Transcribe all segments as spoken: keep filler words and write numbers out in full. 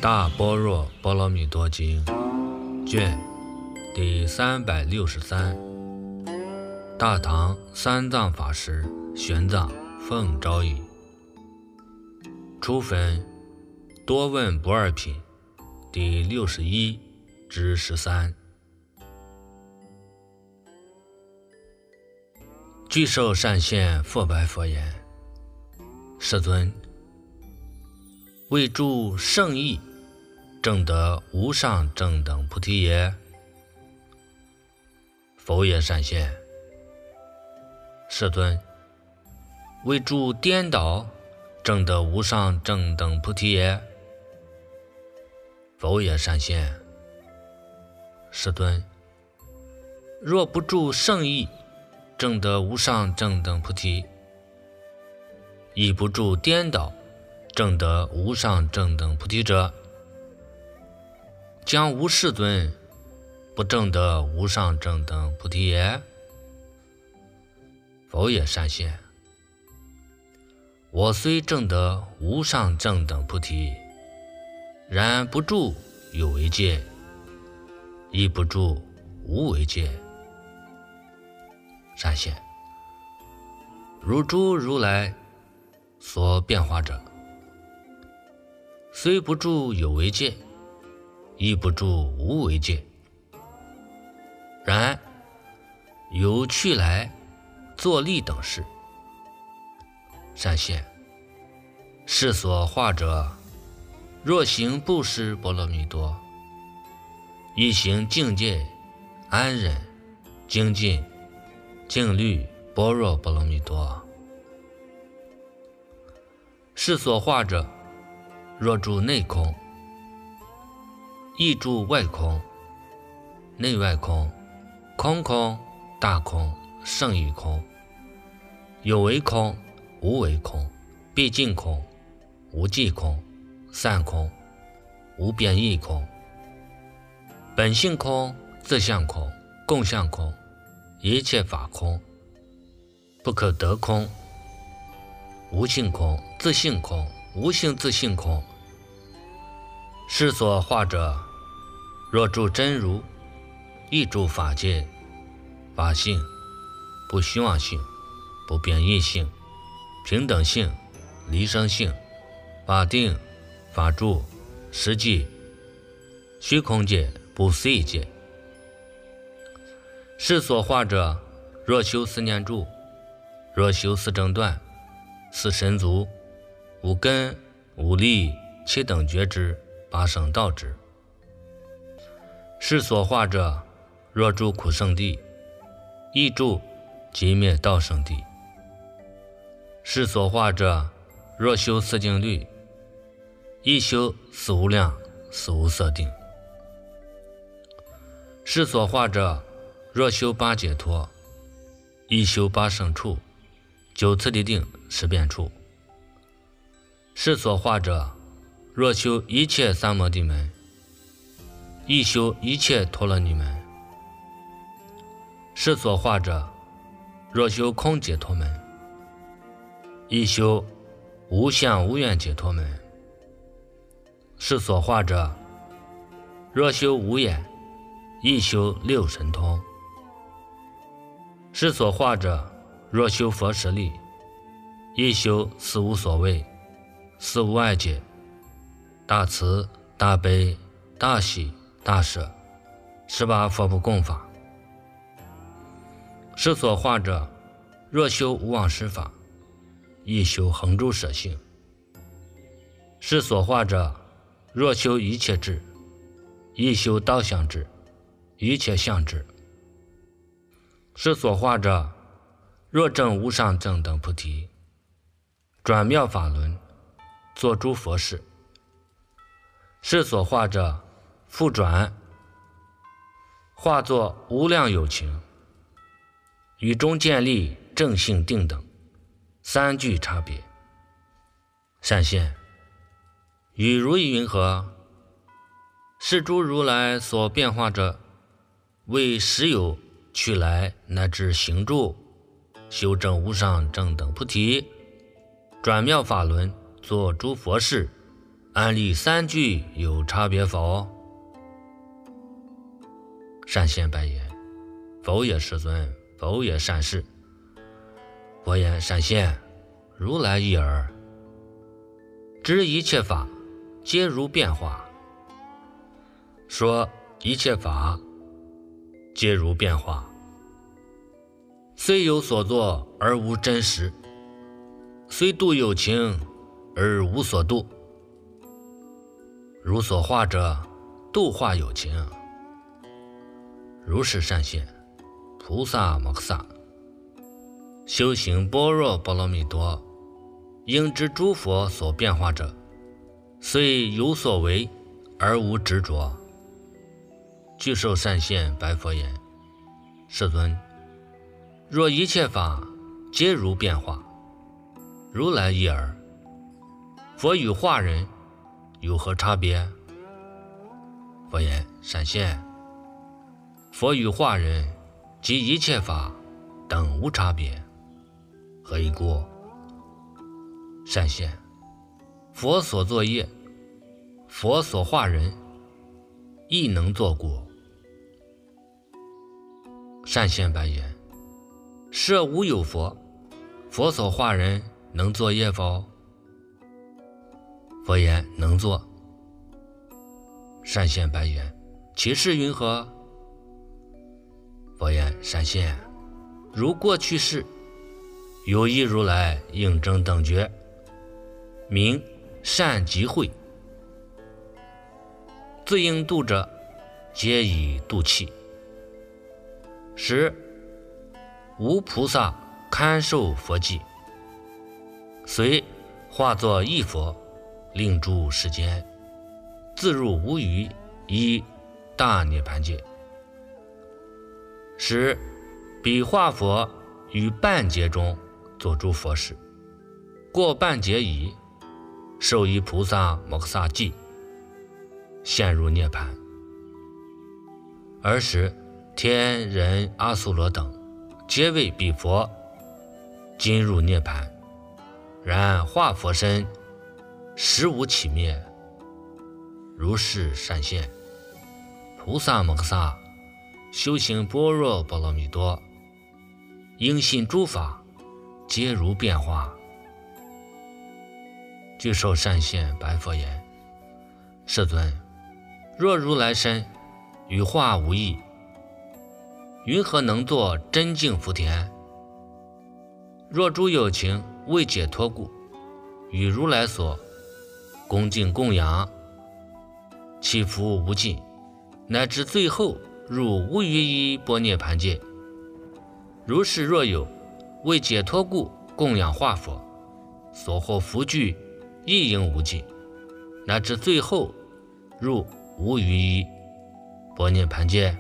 大般若波罗蜜多经卷第三百六十三，大唐三藏法师玄奘奉诏译，初分多问不二品第六十一至十三。具受善现复白佛言：世尊，为助圣意证得无上正等菩提也。佛也，善现。世尊，为助颠倒证得无上正等菩提也。佛也，善现。世尊，若不助圣意证得无上正等菩提，亦不助颠倒证得无上正等菩提者，将无世尊不证得无上正等菩提也。佛也，善现。我虽证得无上正等菩提，然不住有为界，亦不住无为界。善现。如诸如来所变化者，虽不住有为界，亦不住无为界，然有去来作力等事。善现。是所化者，若行布施波罗蜜多，亦行境界安忍精进静虑般若波罗蜜多。是所化者，若住内空，亦住外空，内外空，空空大空胜义空，有为空无为空，毕竟空无际空，散空无变异空，本性空自相空共相空，一切法空不可得空，无性空自性空无性自性空。是所化者，若住真如，亦住法界法性，不虚妄性，不变异性，平等性，离生性，法定法住实际虚空界不思议界。是所化者，若修四念住，若修四正断，四神足，五根五力七等觉知，八圣道知。是所化者，若住苦圣地，亦住寂灭道圣地。是所化者，若修四静虑，亦修四无量四无色定。是所化者，若修八解脱，亦修八圣处，九次第定，十变处。是所化者，若修一切三摩地门，亦修一切陀罗尼门。是所化者，若修空解脱门，亦修无相无愿解脱门。是所化者，若修无眼，亦修六神通。是所化者，若修佛实力，亦修四无所谓，四无碍解，大慈大悲大喜大舍，十八佛不共法。是所化者，若修无妄施法，亦修恒诸舍性。是所化者，若修一切智，亦修道相智，一切相智。是所化者，若证无上正等菩提，转妙法轮，作诸佛事。是所化者，复转化作无量有情，与中建立正性定等三句差别。善现。与如意云何？是诸如来所变化者，为实有去来乃至行住，修正无上正等菩提，转妙法轮，作诸佛事， 安立三句有差别否？善现白言：否也，世尊，否也，善士。佛言：善现，如来一耳。知一切法皆如变化，说一切法皆如变化，虽有所作而无真实，虽度有情而无所度。如所化者，度化有情。如是善现，菩萨摩诃萨修行般若波罗蜜多，应知诸佛所变化者，虽有所为而无执着。具受善现白佛言：世尊，若一切法皆如变化，如来一耳，佛与化人有何差别？佛言：善现，佛与化人及一切法等无差别。何以故？善现，佛所作业，佛所化人亦能作故。善现白言：设无有佛，佛所化人能作业否？佛言：能作。善现白言：其事云何？佛言：善现，如过去世，有一如来应证等觉，名善集会，自应度者，皆以度器。时无菩萨堪受佛迹，遂化作一佛，令诸世间，自入无余一大涅盘界。使彼化佛于半劫中作诸佛事，过半劫已，受一菩萨摩诃萨记，陷入涅盘。尔时天人阿苏罗等皆为彼佛今入涅盘，然化佛身实无起灭。如是善现，菩萨摩诃萨修行般若波罗蜜多，应信诸法皆如变化。具受善现白佛言：世尊，若如来身与化无异，云何能作真净福田？若诸有情未解脱故，与如来所恭敬供养，其福无尽，乃至最后入无余依般涅盘界。如是若有为解脱故供养化佛，所获福聚亦应无尽，乃至最后入无余依般涅盘界。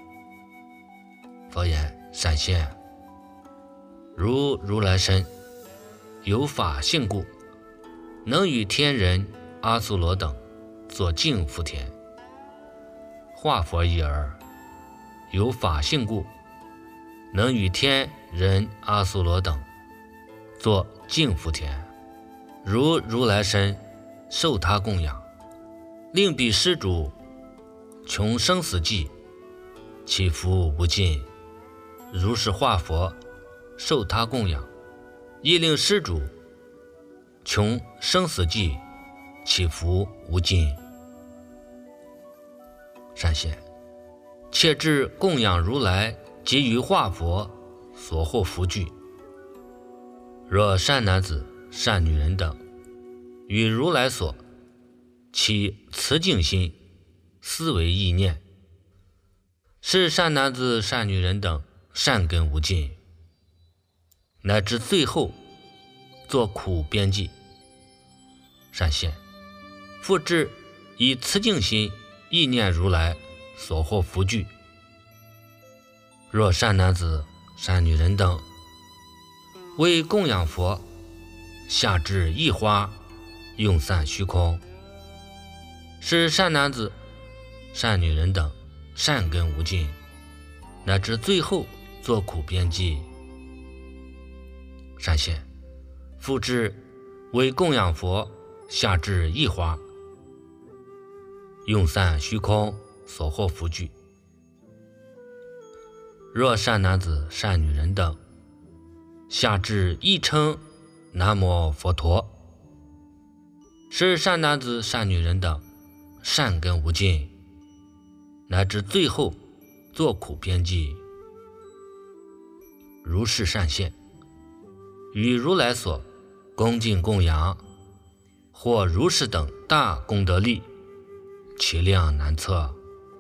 佛言：善现，如如来身有法性故，能与天人阿苏罗等作净福田。化佛一耳，有法性故，能与天人阿苏罗等作净福田。如如来身受他供养，令彼施主穷生死际，其福无尽。如是化佛受他供养，亦令施主穷生死际，其福无尽。善现，切至供养如来及于化佛所获福聚。若善男子善女人等与如来所起慈敬心，思维意念，是善男子善女人等善根无尽，乃至最后作苦边际。善现，复至以慈敬心意念如来所获福聚。若善男子善女人等为供养佛，下至一花，用散虚空，是善男子善女人等善根无尽，乃至最后作苦边际。善现，复至为供养佛，下至一花， 用散虚空，所获福聚。若善男子、善女人等，下至一称南无佛陀，是善男子、善女人等善根无尽，乃至最后作苦边际，如是善现，与如来所恭敬供养，或如是等大功德力，其量难测。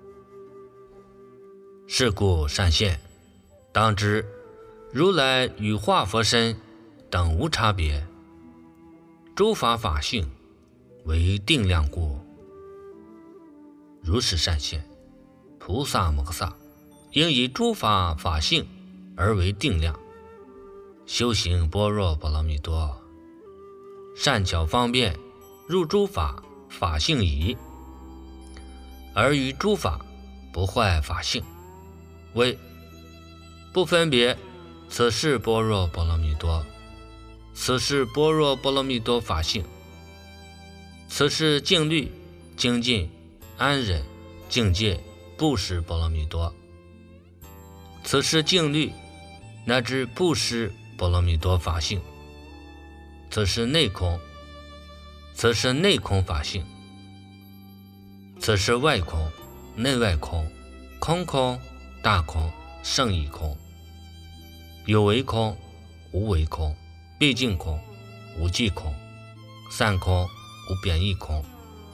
是故善现，当知如来与化佛身等无差别，诸法法性为定量故。如是善现，菩萨摩诃萨应以诸法法性而为定量，修行般若波罗蜜多，善巧方便入诸法法性矣，而于诸法不坏法性，为不分别此是般若波罗蜜多，此是般若波罗蜜多法性，此是静虑、精进、安忍、境界、布施波罗蜜多，此是静虑乃至布施波罗蜜多法性，此是内空，此是内空法性，此是外空、内外空、空空、大空、胜义空，有为空、无为空、毕竟空、无际空、散空、无贬义空，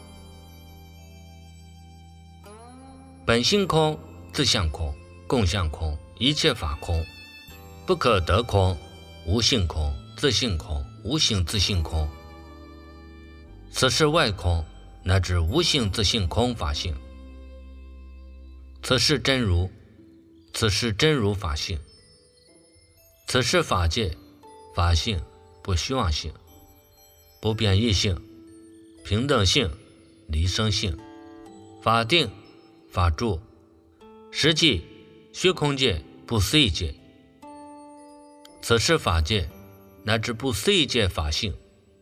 本性空、自相空、共相空、一切法空，不可得空、无性空、自性空、无性自性空，此是外空乃至无性自性空法性，此是真如，此是真如法性，此是法界法性，不虚妄性，不变异性，平等性，离生性，法定法住，实际虚空界不思议界，此是法界乃至不思议界法性，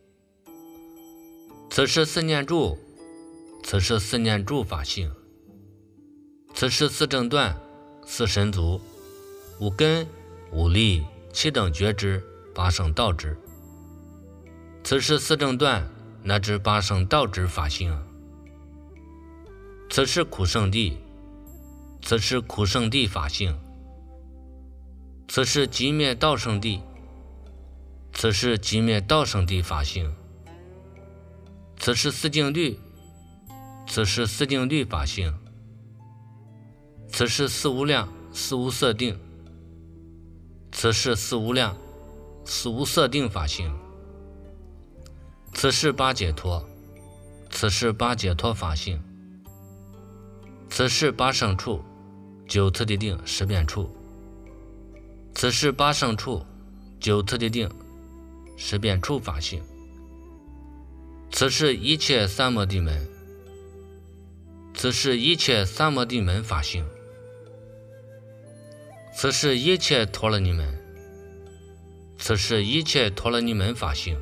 此是四念住，此是四念住法性，此是四正断、四神足、五根、五力、七等觉知、八圣道知，此是四正断乃至八圣道知法性，此是苦圣地，此是苦圣地法性，此是极灭道圣地，此是极灭道圣地法性，此是四净律，此是四净律法性，此是四无量、四无色定，此是四无量、四无色定法性，此是八解脱，此是八解脱法性，此是八圣处、九次第定、十变处，此是八圣处、九次第定、十变处法性，此是一切三摩地门，此是一切三摩地门法性，此是一切陀罗尼门，此是一切陀罗尼门法性，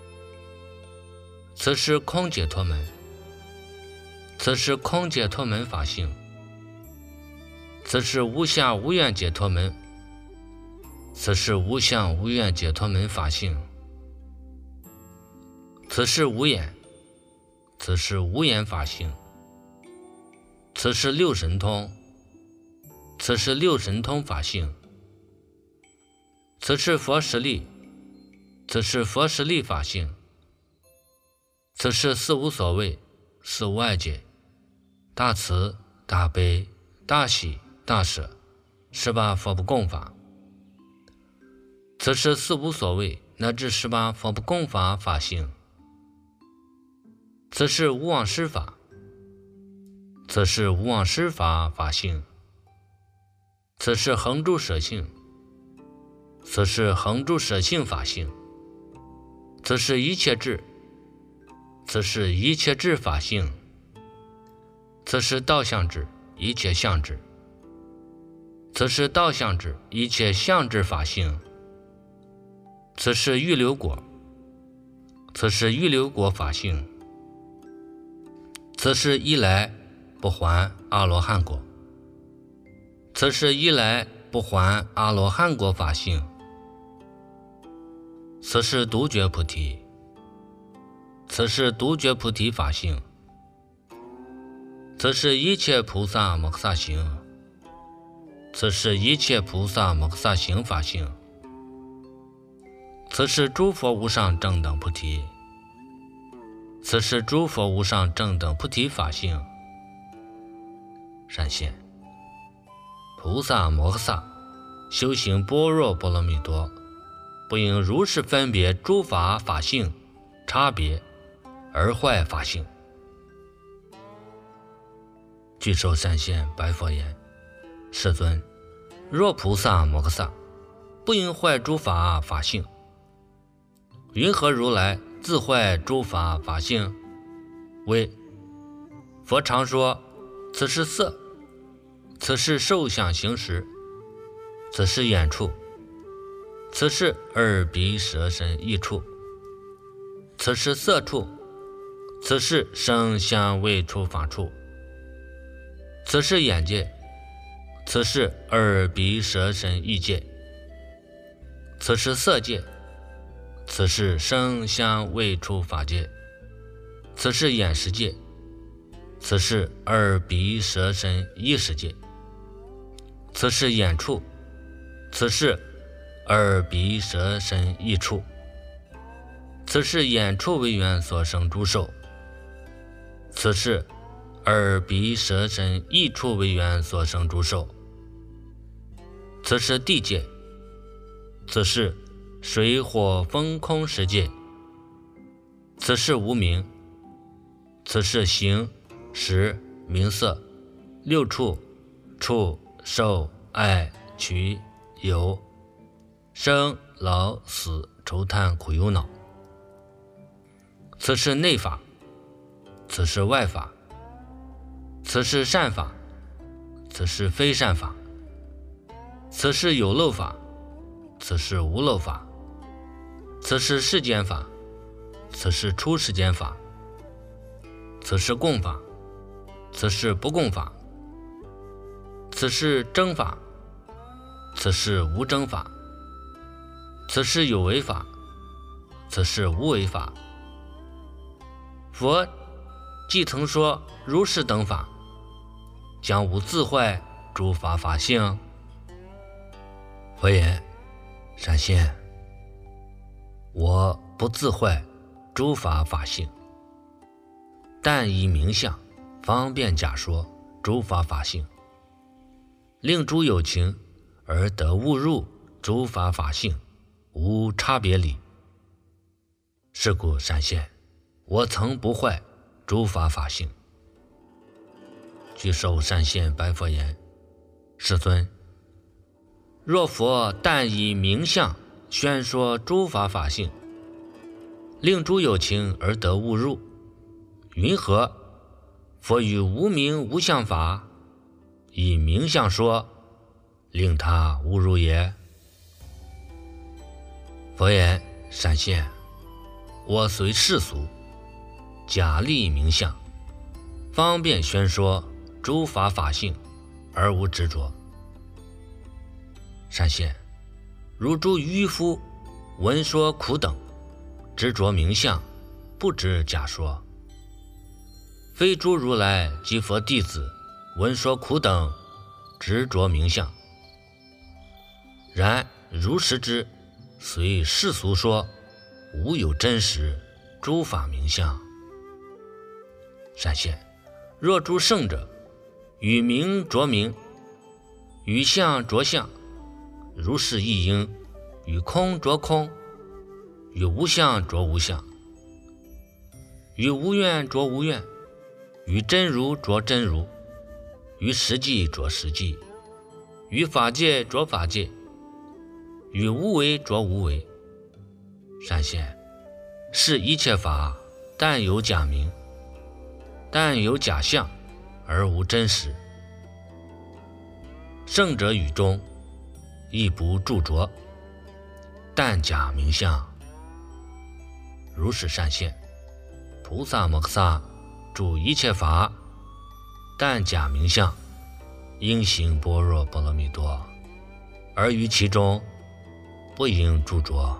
此是空解脱门，此是空解脱门法性，此是无相无愿解脱门，此是无相无愿解脱门法性，此是无眼，此是无眼法性，此是六神通，此是六神通法性，此是佛实力，此是佛实力法性，此是四无所谓、四无碍解、大慈、大悲、大喜、大舍十八佛不共法，此是四无所谓乃至十八佛不共法法性，此是无妄施法，此是无妄施法法性，此是恒住舍性，此是恒住舍性法性，此是一切智，此是一切智法性，此是道相智，一切相智，此是道相智，一切相智法性，此是预流果，此是预流果法性，此此事一来不还阿罗汉果，此事一来不还阿罗汉果法性，此是独觉菩提，此是独觉菩提法性，此是一切菩萨摩诃萨行，此是一切菩萨摩诃萨行法性，此是诸佛无上正等菩提，此是诸佛无上正等菩提法性。善现，菩萨摩诃萨修行般若波罗蜜多，不应如是分别诸法法性差别而坏法性。具受善现白佛言：世尊，若菩萨摩诃萨不应坏诸法法性，云何如来自坏诸法法性？为佛常说，此是色，此是受想行识，此是眼处，此是耳鼻舌身意处，此是色处，此是声香味触法处，此是眼界，此是耳鼻舌身意界，此是色界，此是声香味触法界，此是眼识界，此是耳鼻舌身意识界，此是眼处，此是耳鼻舌身意处，此是眼处为缘所生诸受，此是耳鼻舌身意处为缘所生诸受，此是地界，此是水火风空十界，此是无明，此是形识名色六处触受爱取有生老死愁叹苦忧恼，此是内法，此是外法，此是善法，此是非善法，此是有漏法，此是无漏法，此是世间法，此是出世间法，此是共法，此是不共法，此是正法，此是无正法，此是有为法，此是无为法。佛既曾说如是等法，将无自坏诸法法性。佛言：善现，我不自坏诸法法性，但以名相方便假说诸法法性，令诸有情而得误入诸法法性，无差别理。是故善现，我曾不坏诸法法性。具受善现白佛言：世尊，若佛但以名相宣说诸法法性，令诸有情而得误入，云何佛于无名无相法以名相说，令他误入也？佛言：善现，我随世俗假立名相，方便宣说诸法法性，而无执着。善现，如诸愚夫闻说苦等，执着名相，不知假说。非诸如来及佛弟子闻说苦等，执着名相，然如实之，随世俗说，无有真实诸法名相。善现，若诸圣者与名着名，与相着相，如是一应，与空着空，与无相着无相，与无愿着无愿，与真如着真如，与实际着实际，与法界着法界，与无为着无为。善现，是一切法但有假名，但有假相，而无真实。圣者语中亦不著着，但假名相。如是善现，菩萨摩诃萨诸一切法，但假名相，应行般若波罗蜜多，而于其中不应著着。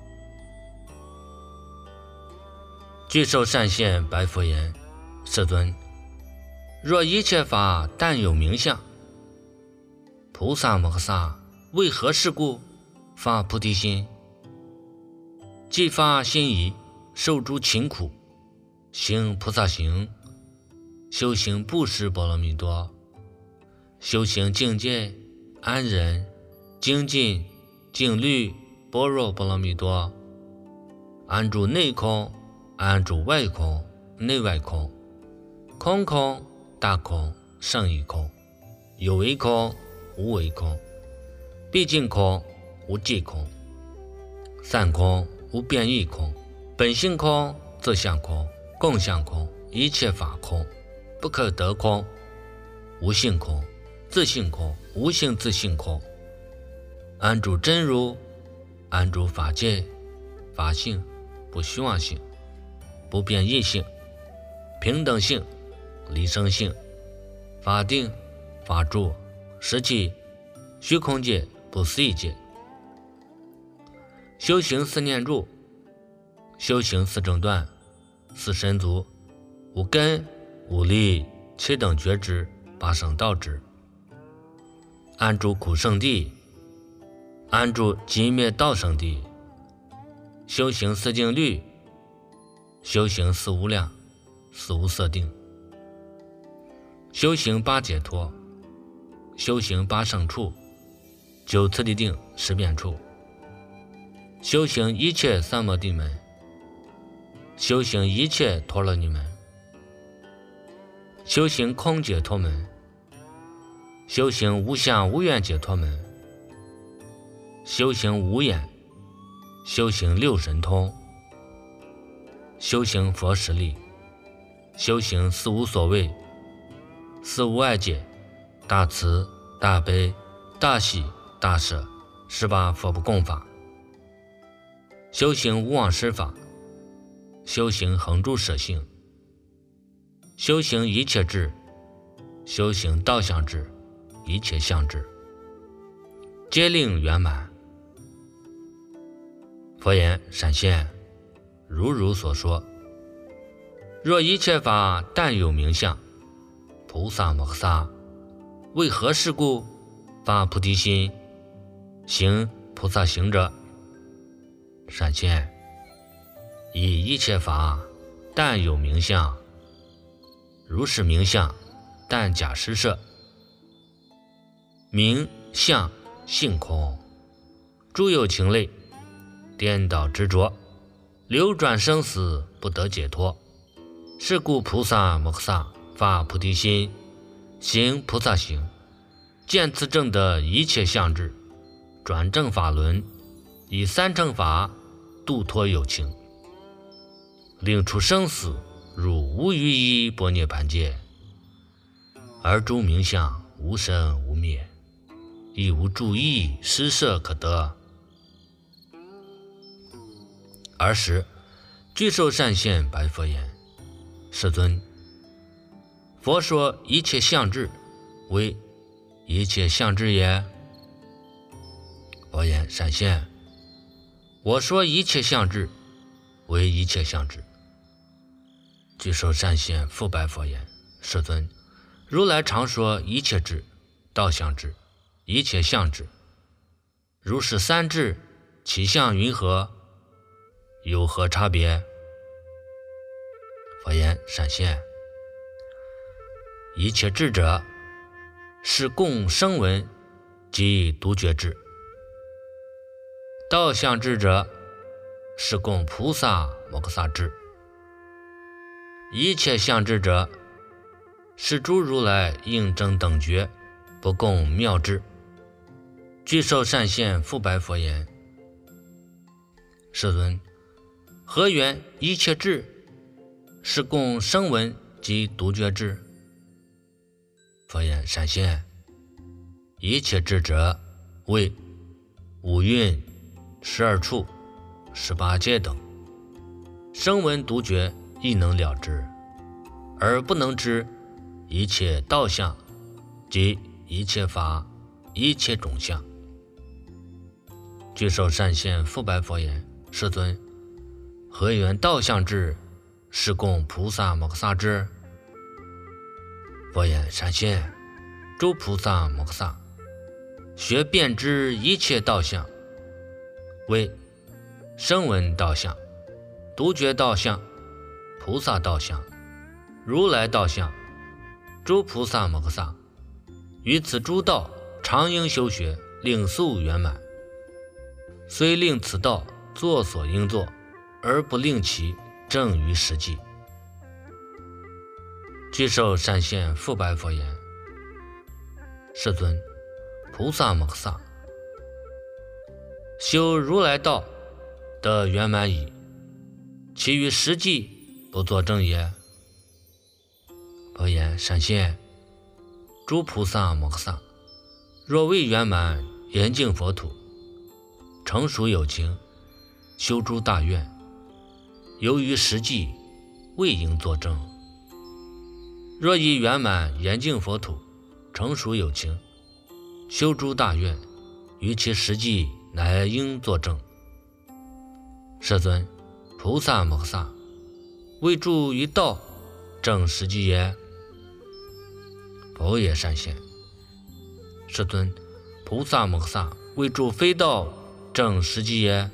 具受善现白佛言：世尊，若一切法但有名相，菩萨摩诃萨为何事故发菩提心？既发心已，受诸勤苦，行菩萨行，修行布施波罗蜜多，修行境界安忍精进静虑般若波罗蜜多，安住内空，安住外空，内外空，空空大空胜义空，有为空无为空，毕竟空无际空，散空无变异空，本性空自相空，共相空，一切法空，不可得空，无性空，自性空，无性自性空，安住真如，安住法界，法性不虚妄性，不变异性，平等性，离生性，法定法住实际虚空界不思议界。修行四念住，修行四正断，四神足，五根五力，七等觉知，八圣道知，安住苦圣地，安住寂灭道圣地，修行四静虑，修行四无量，四无色定，修行八解脱，修行八圣处，九次第定，十变处，修行一切三摩地门，修行一切陀罗尼门，修行空解脱门，修行无相无愿解脱门，修行无眼，修行六神通，修行佛实力，修行四无所谓，四无碍解，大慈大悲大喜大舍，十八佛不共法，修行无妄施法，修行恒住舍性，修行一切智，修行道相智，一切相智，皆令圆满。佛言：闪现，如如所说，若一切法但有名相，菩萨摩诃萨为何事故发菩提心，行菩萨行者？闪现，以一切法但有名相，如是名相但假施设，名相性空，诸有情类，颠倒执着，流转生死，不得解脱。是故菩萨摩诃萨发菩提心，行菩萨行，见此正得一切相智，转正法轮，以三乘法度脱有情，令出生死，入无余一般涅盘界，而诸名相无生无灭，亦无注意施设可得。尔时具受善现白佛言：世尊，佛说一切相智为一切相智也？佛言：闪现，我说一切相智为一切相智。具受善现复白佛言：世尊，如来常说一切智、道相智、一切相智，如是三智，其相云何？有何差别？佛言：闪现，一切智者，是共声闻及独觉智；道相智者，是共菩萨摩诃萨智；一切相智者，是诸如来应正等觉，不共妙智。具受善现复白佛言：世尊，何缘一切智是共声闻及独觉智？佛言：闪现，一切智者为五蕴、十二处、十八界等，声闻独觉亦能了之， 而不能知一切道相，即一切法、一切种相。具受善现复白佛言：世尊，何缘道相智，是供菩萨摩诃萨之？佛言：善现，诸菩萨摩诃萨学遍知一切道相，为声闻道相、独觉道相、菩萨道相、如来道相。诸菩萨摩诃萨于此诸道常应修学，令速圆满。虽令此道作所应作，而不令其正于实际。具受善现复白佛言：世尊，菩萨摩诃萨修如来道得圆满矣，其余实际不作正也。佛言：善现，诸菩萨摩诃萨若未圆满严净佛土，成熟有情，修诸大愿，由于实际未应作正。若已圆满严净佛土，成熟有情，修诸大愿，于其实际乃应作正。世尊，菩萨摩诃萨为住于道正实际也。佛也善现，世尊，菩萨摩诃萨为住非道正实际也。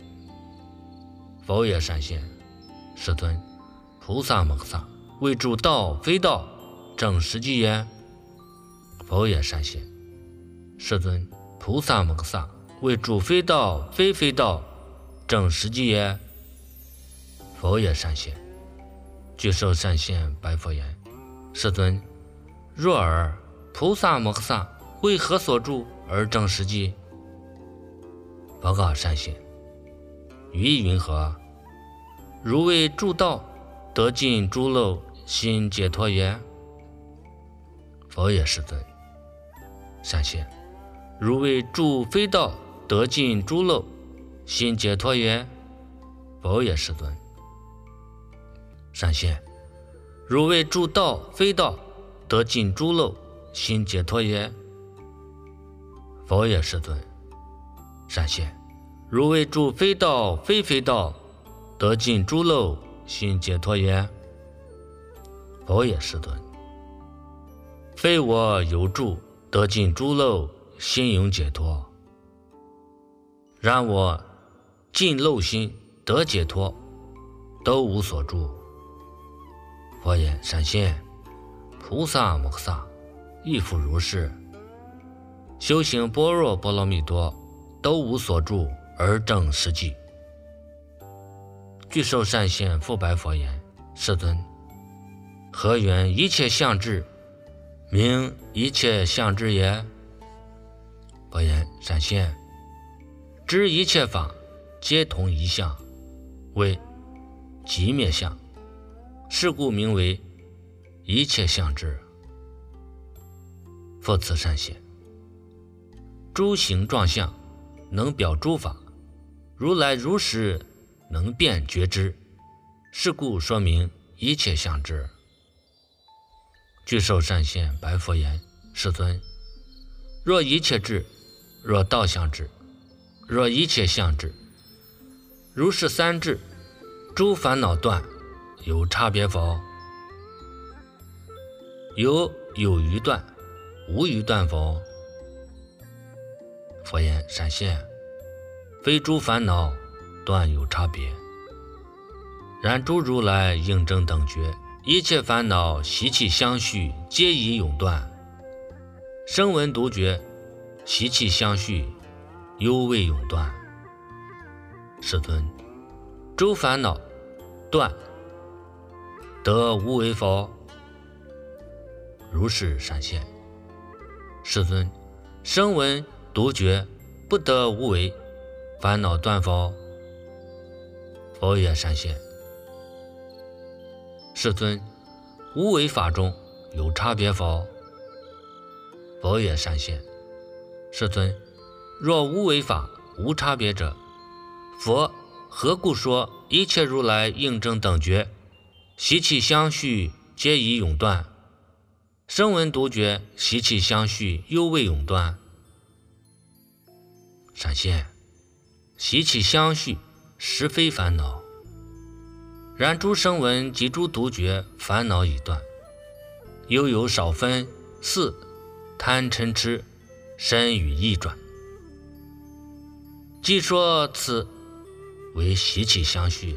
佛也善现，世尊，菩萨摩诃萨为住道非道正实际也。佛也善现，世尊，菩萨摩诃萨为住非道非非道正实际也。佛也善现。具受善现白佛言：世尊，若尔菩萨摩诃萨为何所住而正实际？佛告善现：于意云何？如为住道得尽诸漏心解脱也。佛也世尊。善现，如为住非道得尽诸漏心解脱也。佛也世尊。善现，如为住道非道得尽诸漏心解脱也。佛也世尊。善现，如为住非道非非道得尽诸漏心解脱也。佛也世尊。非我有住得尽诸漏心永解脱，然我尽漏心得解脱，都无所住。佛言：善现，菩萨摩诃萨亦复如是，修行般若波罗蜜多，都无所住而正实际。具受善现复白佛言：世尊，何缘一切相智，名一切相智也？佛言：善现，知一切法皆同一相，为寂灭相，是故名为一切相智。复次善现，诸形状相能表诸法，如来如实能辨觉知，是故说明一切相智。具受善现白佛言：世尊，若一切智，若道相智，若一切相智，如是三智，诸烦恼断，有差别否？有有余断，无余断否？佛言：善现，非诸烦恼断有差别，然诸如来应正等觉，一切烦恼习气相续，皆已永断。声闻独觉习气相续，犹未永断。世尊，诸烦恼断得无为否？如是善现。世尊，声闻独觉不得无为，烦恼断否？佛也善现。世尊，无为法中有差别否？佛也善现。世尊，若无为法无差别者，佛何故说一切如来应正等觉习气相续皆已永断。声闻独觉习气相续，犹未永断。闪现，习气相续，实非烦恼。然诸声闻及诸独觉烦恼已断，又有少分四贪嗔痴身与意转。即说此为习气相续，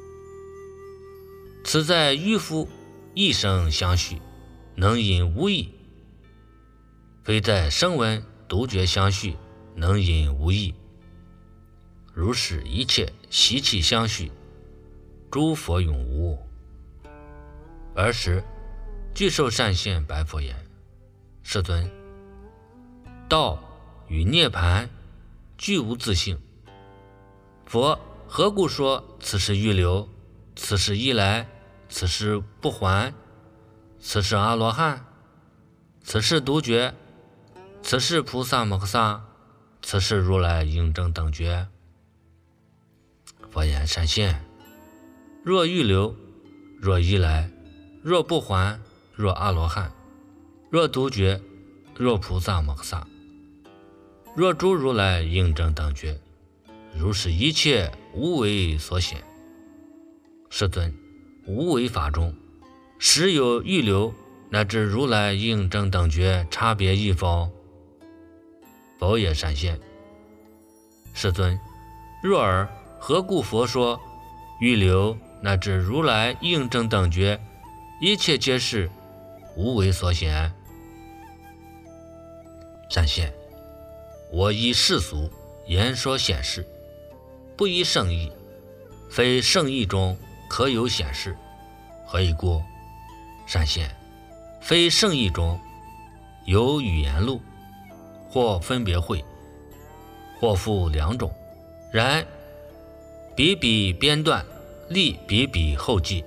此在欲夫一生相续，能引无益；非在声闻独觉相续，能引无益。如是一切习气相续，诸佛永无。尔时具受善现白佛言：世尊，道与涅槃俱无自性，佛何故说此是预流，此是一来，此是不还，此是阿罗汉，此是独觉，此是菩萨摩诃萨，此是如来应正等觉？佛言：善现，若预流，若一来，若不还，若阿罗汉，若独觉，若菩萨摩诃萨，若诸如来应正等觉，如是一切无为所显。世尊，无为法中实有预流乃至如来应正等觉差别异否？佛也：善现。世尊，若尔，何故佛说预流乃至如来应正等觉一切皆是无为所显？善现，我依世俗言说显示，不依圣义，非圣义中可有显示。何以故？善现，非圣义中有语言录，或分别会，或复两种，然比比边断，立比比后记。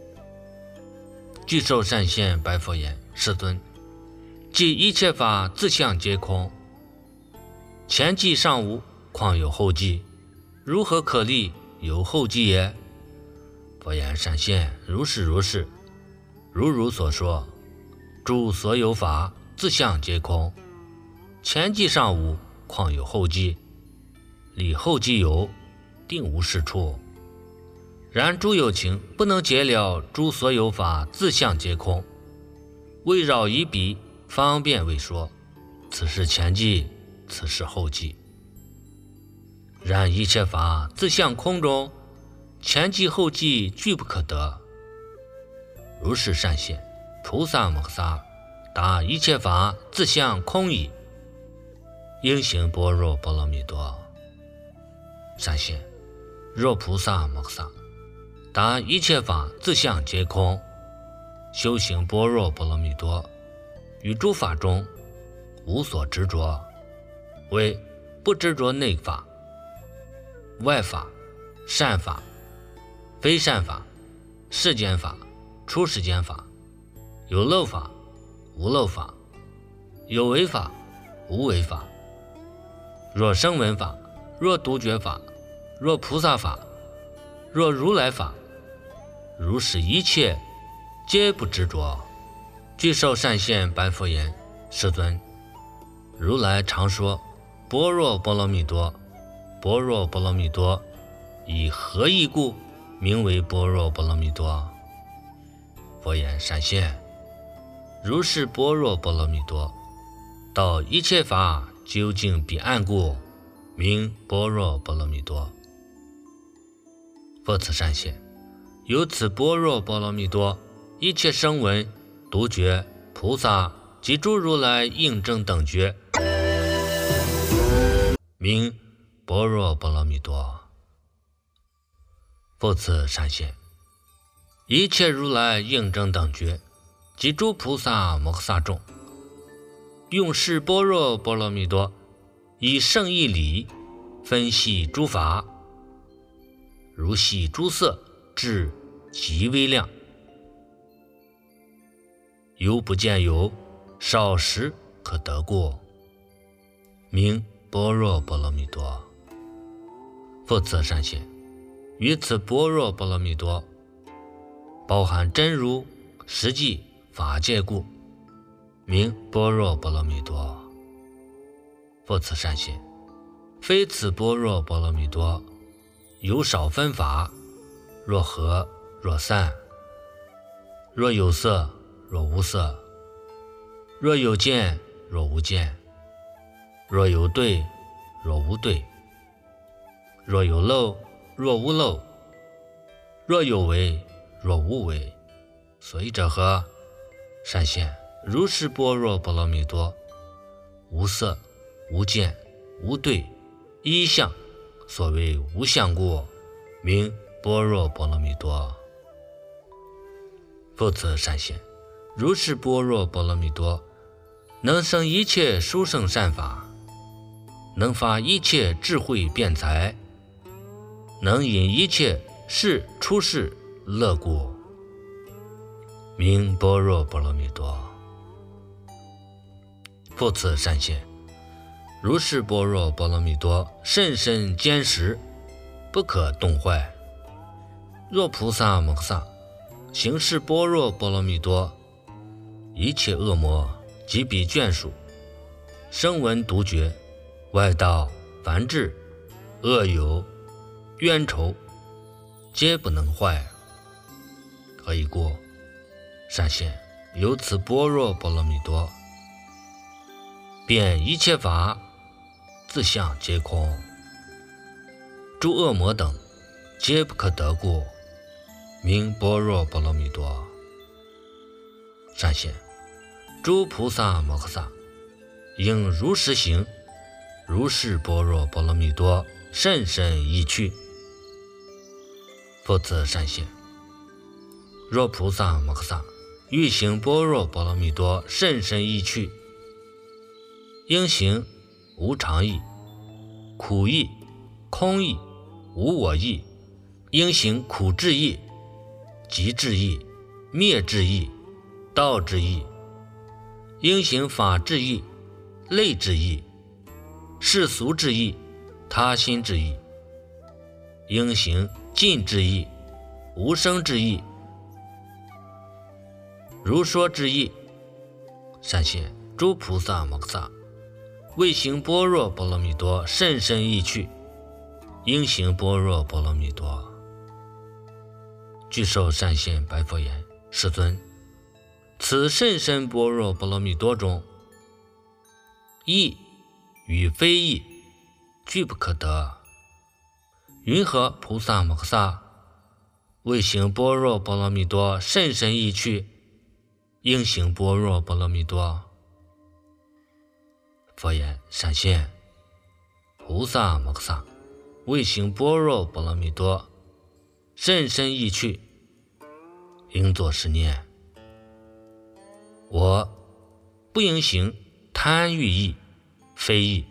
具受善现白佛言：世尊，即一切法自相皆空，前记尚无，况有后记？如何可立有后记也？佛言：善现，如是如是。如如所说，诸所有法自相皆空，前记尚无，况有后记？理后记有，定无是处。然诸有情不能解了诸所有法自相皆空，为扰以彼，方便为说，此是前记，此是后记。然一切法自相空中，前记后记俱不可得。如是善现，菩萨摩诃萨答一切法自相空矣，应行般若波罗蜜多。善现，若菩萨摩诃萨答一切法自相皆空，修行般若波罗蜜多，于诸法中无所执着，为不执着内法、外法、善法、非善法、世间法、出世间法，有漏法、无漏法，有为法、无为法，若声闻法，若独觉法，若菩萨法，若如来法，如是一切皆不执着。具受善现白佛言：世尊，如来常说般若波罗蜜多，般若波罗蜜多，以何义故名为般若波罗蜜多？佛言：善现，如是般若波罗蜜多，到一切法究竟彼岸故，名般若波罗蜜多。复此善现，由此般若波罗蜜多，一切声闻、独觉、菩萨及诸如来应正等觉，名般若波罗蜜多。复此善现，一切如来应正等觉及诸菩萨摩诃萨众，用是般若波罗蜜多，以圣义理分析诸法，如悉诸色至极微量，犹不见有，少时可得过，名般若波罗蜜多。复此善现，于此般若波罗蜜多，包含真如、 实际法界故，名般若波罗蜜多。复次善现，非此般若波罗蜜多，有少分法，若合若散，若有色若无色，若有见若无见，若有对若无对，若有漏若无漏，若有为若无为。所以者何？善现，如是般若波罗蜜多，无色无见无对一相，所谓无相故，名般若波罗蜜多。复次善现，如是般若波罗蜜多，能生一切殊胜善法，能发一切智慧辩才，能引一切事出世乐故，名般若波罗蜜多。复次善现，如是般若波罗蜜多，甚深坚实，不可动坏。若菩萨摩诃萨行是般若波罗蜜多，一切恶魔及彼眷属，声闻独觉，外道梵志，恶友冤仇，皆不能坏。何以故？善现，由此般若波罗蜜多，遍一切法，自相皆空，诸恶魔等皆不可得故，名般若波罗蜜多。善现，诸菩萨摩诃萨应如实行，如是般若波罗蜜多，甚深意趣。复次善现，若菩萨摩诃萨欲行般若波罗蜜多，甚深意趣，应行无常意、苦意、空意、无我意，应行苦智意、极智意、灭智意、道智意，应行法智意、类智意、世俗智意、他心智意，应行尽智意、无生智意、如说智意。善现，诸菩萨摩诃萨为行般若波罗蜜多，甚深意趣，应行般若波罗蜜多。具受善现白佛言：世尊，此甚深般若波罗蜜多中，义与非义俱不可得。云何菩萨摩诃萨为行般若波罗蜜多，甚深意趣，应行般若波罗蜜多？佛言：善现，菩萨摩诃萨为行般若波罗蜜多，甚深意趣，应作是念：我不应行贪欲意、非意；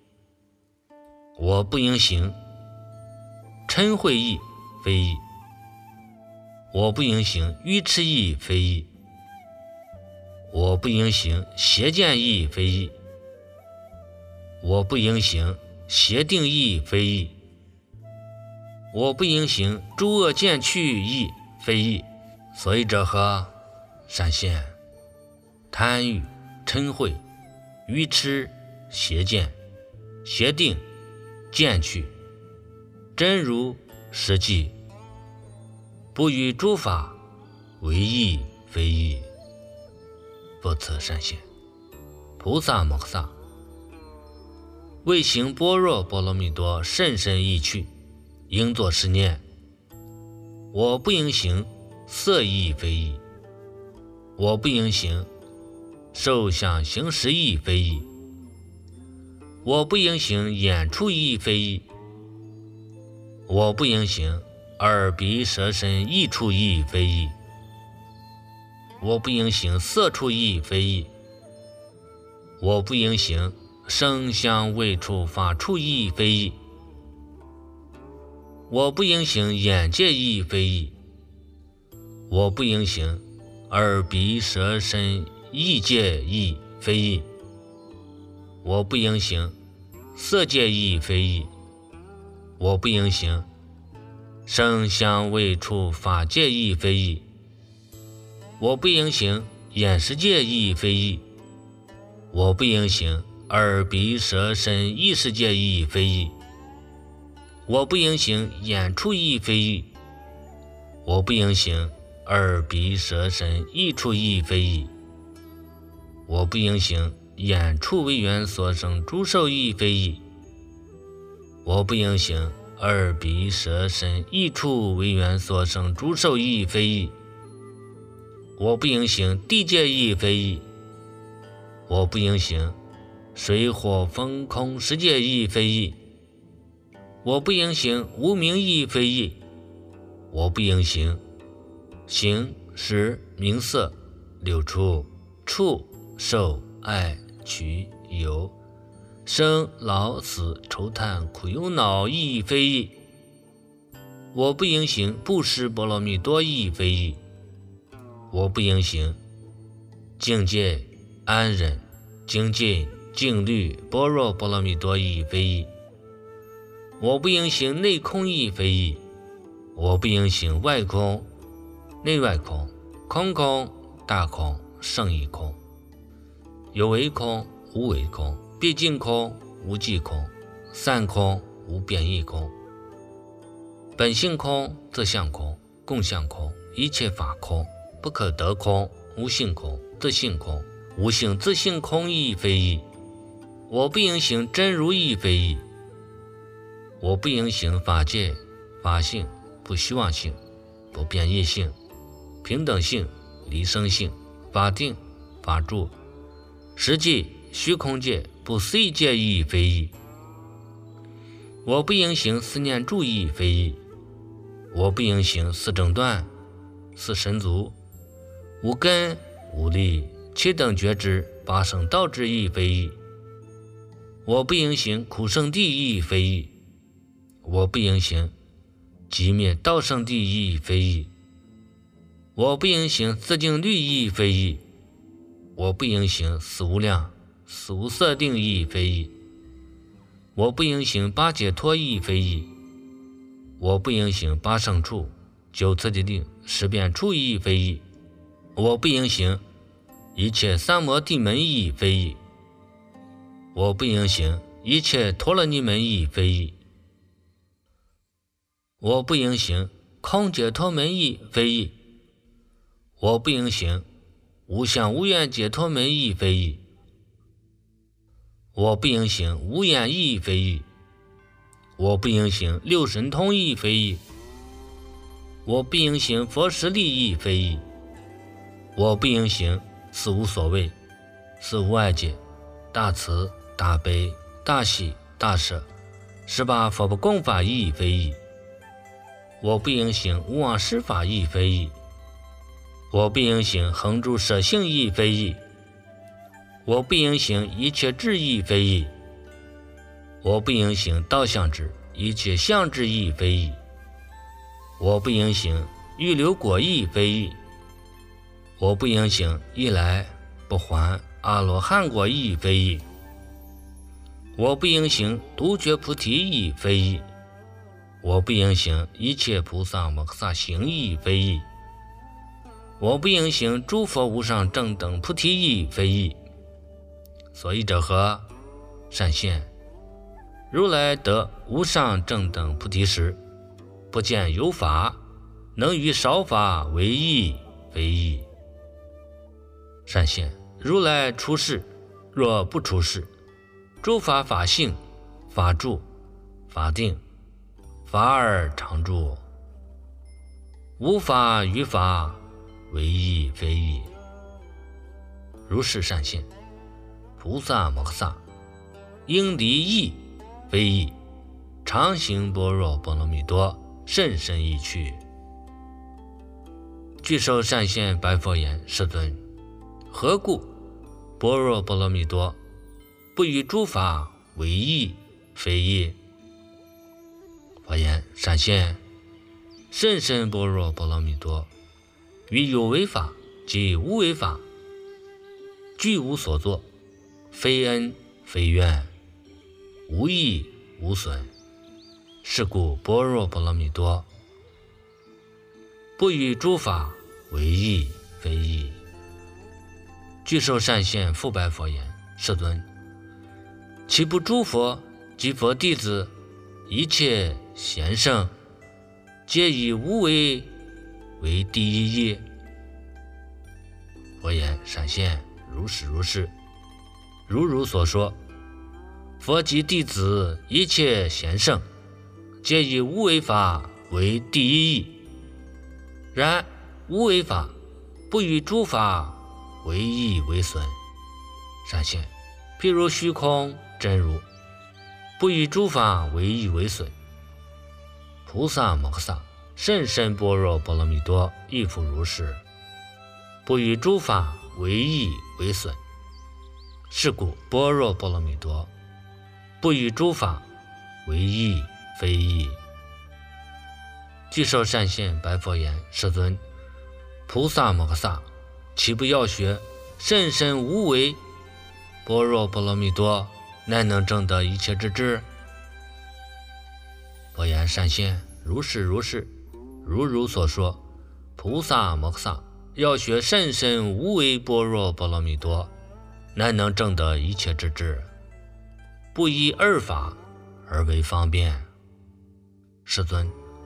我不应行嗔恚意、非意；我不应行愚痴意、非意；我不应行邪见意、非意；我不应行邪定意、非意；我不应行诸恶见趣意、非意。所以者何？善现，贪欲、嗔恚、愚痴、邪见、邪定、见趣，真如实际，不与诸法为义非义。复次善现，菩萨摩诃萨为行般若波罗蜜多，甚深意趣，应作是念：我不应行色意非意；我不应行受想行识意非意；我不应行眼触意非意；我不应行耳鼻舌身意触意非意；我不应行色触意非意；我不应行声香味触法触意非意；我不应行眼界意非意；我不应行耳鼻舌身意界意非意；我不应行色界意非意；我不应行声香味触法界意非意； 我不应行眼识界亦非义，我不应行耳鼻舌身意识界亦非义，我不应行眼处亦非义，我不应行耳鼻舌身意处亦非义，我不应行眼处为缘所生诸受亦非义，我不应行耳鼻舌身意处为缘所生诸受亦非义，我不应行地界亦非义，我不应行水火风空世界亦非义，我不应行无明亦非义，我不应行形识名色六处触受爱取有生老死愁叹苦忧恼亦非义，我不应行布施波罗蜜多亦非义，我不应行境界安忍精进静虑般若波罗蜜多亦非义，我不应行内空亦非义，我不应行外空内外空空空大空胜义空，有为空无为空毕竟空无际空散空无变异空，本性空自相空共相空一切法空不可得空无性空自性空无性自性空亦非义，我不应行真如亦非义，我不应行法界法性不虚妄性不变异性平等性离生性法定法住实际虚空界不思议界亦非义，我不应行思念住亦非义，我不应行四正断四神足无根无力七等觉知八圣道之亦非义，我不应行苦圣地亦非义，我不应行寂灭道圣地亦非义，我不应行自净律亦非义，我不应行死无量死无色定亦非义，我不应行八解脱亦非义，我不应行八圣处九次第定十变处亦非义，我不应行一切三摩地门亦非义，我不应行一切陀罗尼门亦非义，我不应行空解脱门亦非义，我不应行无相无愿解脱门亦非义，我不应行无眼亦非义，我不应行六神通亦非义，我不应行佛实力亦非义，我不应行四无所谓四无碍解大慈大悲大喜大舍十八佛不共法亦非义，我不应行无妄施法亦非义，我不应行恒住舍性亦非义，我不应行一切智亦非义，我不应行道相智一切相智亦非义，我不应行预流果亦非义，我不应行一来不还阿罗汉果亦非义，我不应行独觉菩提亦非义，我不应行一切菩萨摩诃萨行亦非义，我不应行诸佛无上正等菩提亦非义，所以者何？善现，如来得无上正等菩提时，不见有法能于少法为义非义。善现，如来出世，若不出世，诸法法性法住法定法尔常住，无法于法为义非义。如是善现，菩萨摩诃萨应离义非义，常行般若波罗蜜多，甚深义趣。具受善现白佛言：世尊，何故般若波罗蜜多不于诸法为义非义？佛言：善现，甚深般若波罗蜜多于有为法及无为法俱无所作，非恩非怨，无益无损，是故般若波罗蜜多不于诸法为义非义。具受善现复白佛言：世尊，岂不诸佛及佛弟子一切贤圣，皆以无为为第一业？佛言：善现，如是如是，如如所说，佛及弟子一切贤圣，皆以无为法为第一义。然无为法不与诸法为义为损。善现，譬如虚空真如，不与诸法为义为损。菩萨摩诃萨甚深般若波罗蜜多亦复如是，不与诸法为义为损。是故般若波罗蜜多不与诸法为义非义。具受善现白佛言：世尊，菩萨摩诃萨岂不要学甚深无为般若波罗蜜多，乃能证得一切之智？佛言：善现，如是如是，如如所说，菩萨摩诃萨要学甚深无为般若波罗蜜多，乃能证得一切之智，不依二法而为方便。世尊，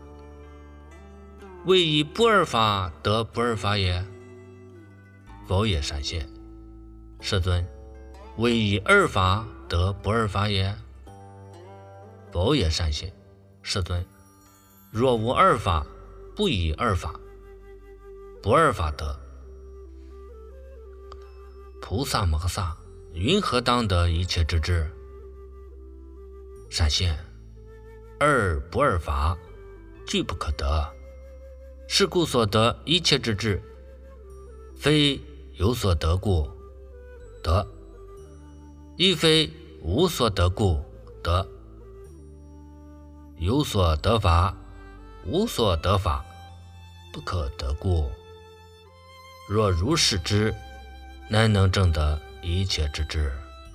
为以不二法得不二法也？否也。善现，世尊，为以二法得不二法也？否也。善现，世尊，若无二法，不以二法，不二法得。菩萨摩诃萨云何当得一切之智？善现，二不二法俱不可得。是故所得一切之智，非有所得故得，亦非无所得故得。有所得法，无所得法，不可得故。若如是知，乃能证得一切之智。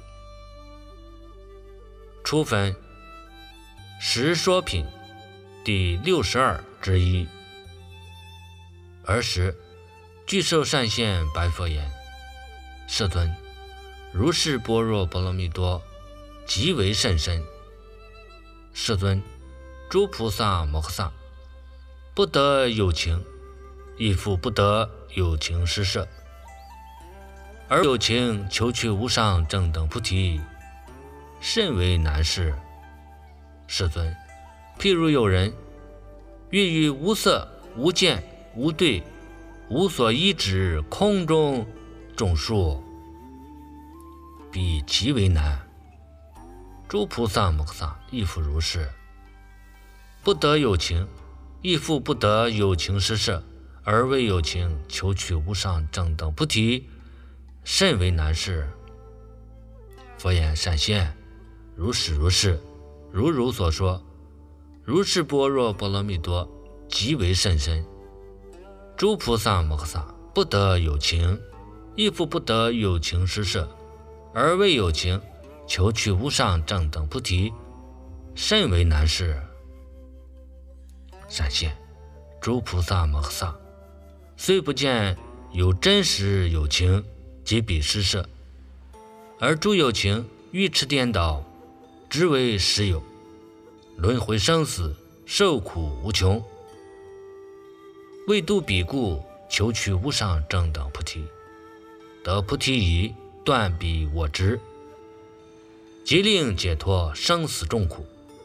初分实说品第六十二之一。尔时具受善现白佛言：世尊，如是般若波罗蜜多极为甚深。世尊，诸菩萨摩诃萨不得有情，亦复不得有情施设，而有情求取无上正等菩提，甚为难事。世尊，譬如有人欲于无色无见无对无所依止空中种树，彼极为难。诸菩萨摩诃萨亦复如是，不得有情，亦复不得有情施设，而为有情求取无上正等菩提，甚为难事。佛言：善现，如是如是，如如所说，如是般若波罗蜜多极为甚深。诸菩萨摩诃萨不得有情，亦复不得有情施设，而为有情求取无上正等菩提，甚为难事。善现，诸菩萨摩诃萨虽不见有真实有情及彼施设，而诸有情愚痴颠倒，只为实有，轮回生死，受苦无穷。为度彼故，求取无上正等菩提，得菩提已，断彼我执，即令解脱生死众苦。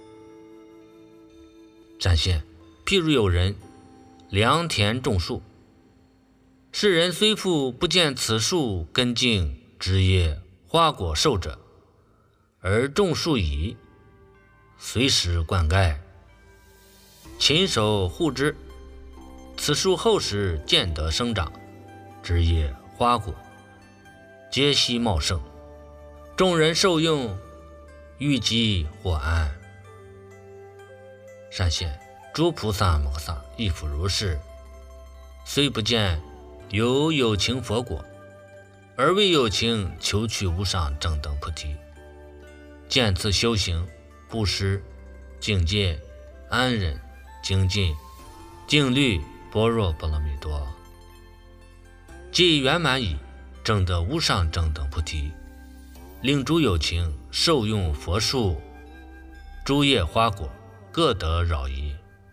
善现，譬如有人良田种树，世人虽复不见此树根茎枝叶花果寿者，而种树已，随时灌溉，勤守护之，此树后时见得生长，枝叶花果皆悉茂盛，众人受用，欲极或安。善现，诸菩萨摩诃萨亦复如是，虽不见有有情佛果，而为有情求取无上正等菩提，见此修行布施境界安忍精进静虑般若波罗蜜多， 即圆满矣，证得无上正等菩提，令诸有情受用佛树，诸叶花果各得饶益。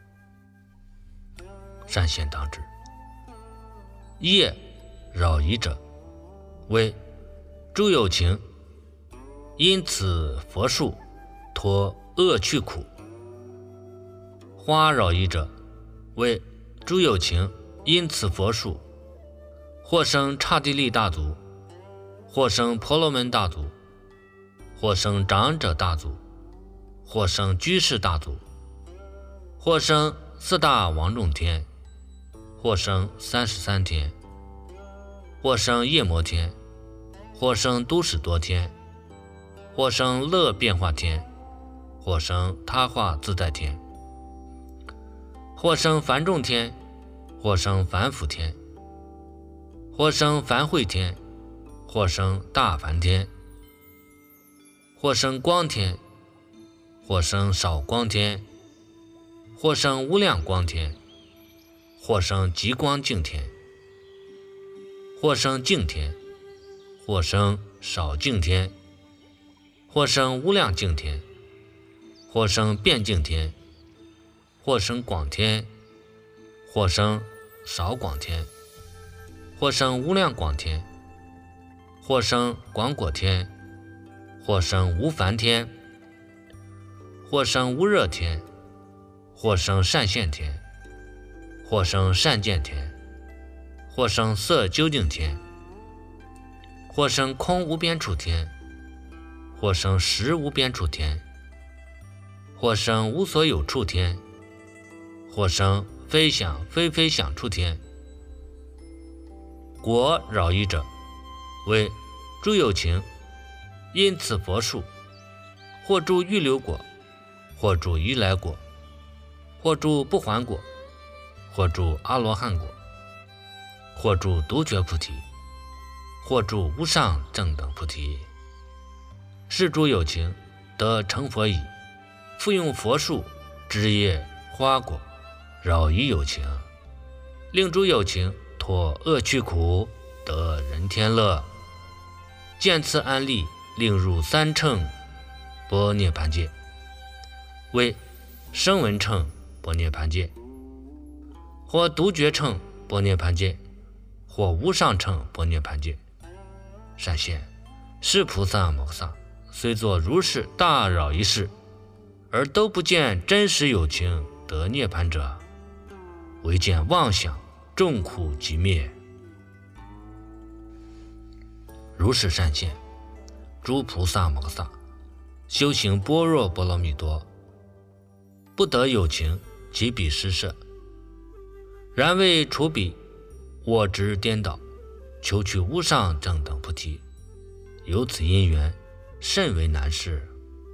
善现当知，业饶益者，为诸有情因此佛树脱恶趣苦；花饶益者，为诸有情因此佛树或生刹帝利大族，或生婆罗门大族，或生长者大族，或生居士大族，或生四大王众天，或生三十三天，或生夜摩天，或生都史多天，或生乐变化天，或生他化自在天，或生梵众天，或生梵辅天，或生梵会天，或生大梵天，或生光天，或生少光天，或生无量光天，或生极光净天，或生净天，或生少净天，或生无量净天，或生变净天，或生广天，或生少广天，或生无量广天，或生广果天，或生无烦天，或生无热天，或生善现天，或生善见天，或生色究竟天，或生空无边处天，或生实无边处天，或生无所有处天，或生非想非非想处天。果饶益者，为诸有情因此佛树或诸预流果，或诸如来果，或诸不还果，或诸阿罗汉果，或诸独觉菩提，或诸无上正等菩提，是诸有情得成佛已，复用佛树枝叶花果饶益有情，令诸有情脱恶趣苦，得人天乐。见此安立，令入三乘般涅盘界，为声闻乘般涅盘界，或独觉乘般涅盘界，或无上乘般涅盘界。善现，是菩萨摩诃萨虽作如是大饶益事，而都不见真实有情得涅盘者，唯见妄想众苦即灭。如是善现，诸菩萨摩诃萨修行般若波罗蜜多，不得有情及彼施设，然为除彼我执颠倒，求取无上正等菩提，由此因缘甚为难事。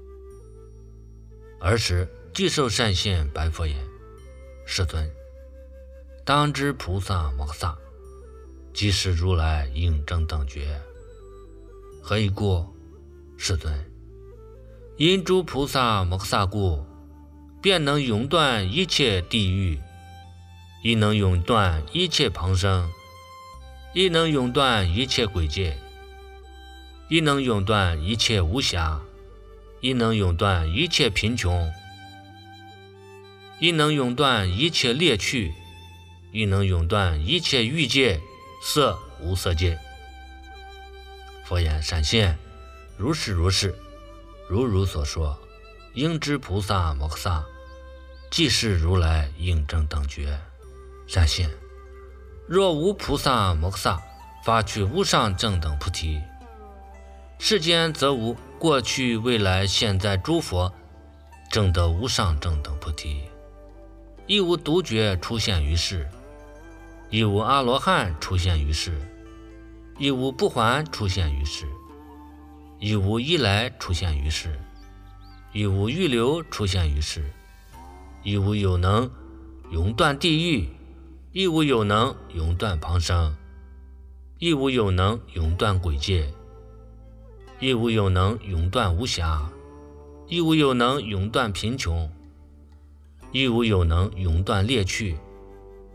尔时具受善现白佛言：世尊，当知菩萨摩诃萨即是如来应正等觉。何以故？世尊，因诸菩萨摩诃萨故，便能永断一切地狱，亦能永断一切旁生，亦能永断一切鬼界，亦能永断一切无暇，亦能永断一切贫穷，亦能永断一切劣趣，亦能永断一切欲界、色无色界。佛言：善现，如是如是，如如所说，应知菩萨摩诃萨即是如来应正等觉。善现，若无菩萨摩诃萨发取无上正等菩提，世间则无过去未来现在诸佛证得无上正等菩提，亦无独觉出现于世，亦无阿罗汉出现于世，亦无不还出现于世，亦无依来出现于世，亦无预流出现于世，亦无有能永断地狱，亦无有能永断旁生，亦无有能永断鬼界，亦无有能永断无暇，亦无有能永断贫穷，亦无有能永断劣趣，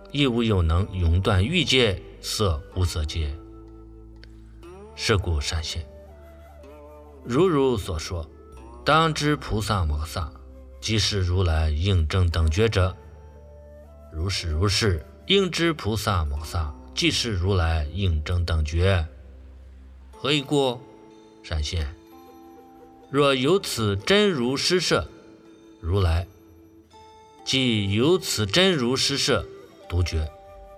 亦无有能永断欲界，色无色界。是故善现，如汝所说，当知菩萨摩诃萨即是如来应正等觉者。如是如是，应知菩萨摩诃萨即是如来应正等觉。何以故？善现，若有此真如施设，如来即有此真如施设独觉。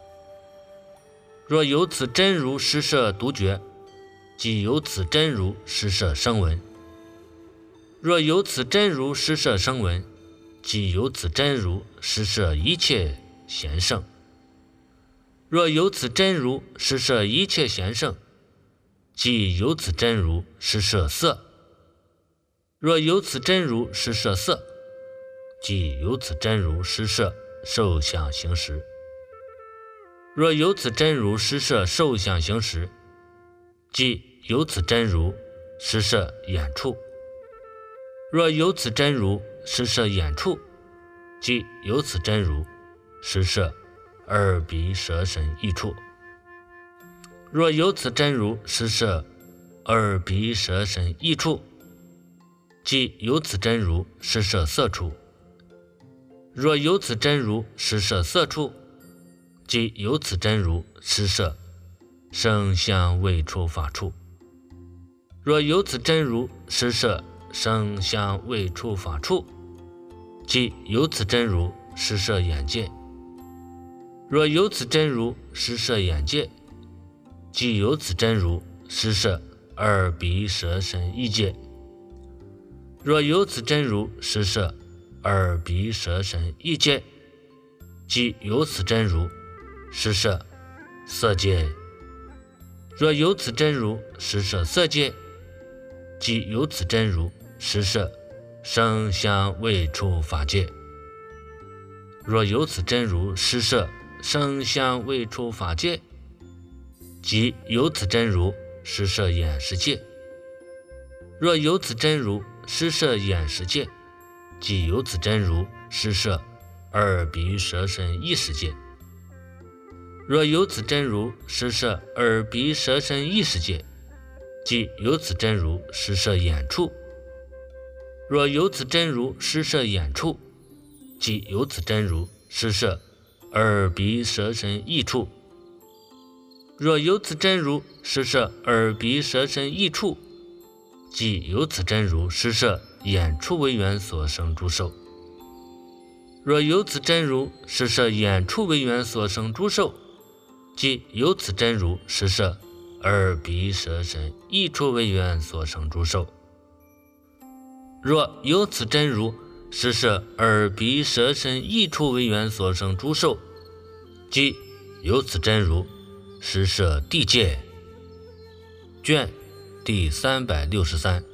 若有此真如施设独觉，即有此真如施设声闻。若有此真如施设声闻，即有此真如施设一切贤圣。若有此真如施设一切贤圣，即有此真如施设色。若有此真如施设色，即有此真如施设受想行识。若有此真如施设受想行识，即有此真如施设眼处。若有此真如施设眼处，即有此真如施设耳鼻舌身意处。若有此真如施设耳鼻舌身意处，即有此真如施设色处。若有此真如施设色处，即有此真如施设声香味触法处。若有此真如施设声香味触法处，即有此真如施设眼界。若有此真如施设眼界，即有此真如施设耳鼻舌身意界。若有此真如施设耳鼻舌身意界，即有此真如施设色界。若有此真如施设色界，即有此真如施设声香味触法界。若有此真如施设声香味触法界，即有此真如施设眼识界。若有此真如施设眼识界，即有此真如施设耳鼻舌身意识界。若有此真如施设耳鼻舌身意识界，即有此真如施设眼处。若有此真如施设眼处，即有此真如施设耳鼻舌身意处。若有此真如施设耳鼻舌身意处，即有此真如施设眼处为缘所生诸受。若有此真如施设眼处为缘所生诸受，即有此真如施设耳鼻舌身意处为缘所生诸受。若有此真如施设耳鼻舌身意处为缘所生诸受，即有此真如施设地界。卷第三百六十三。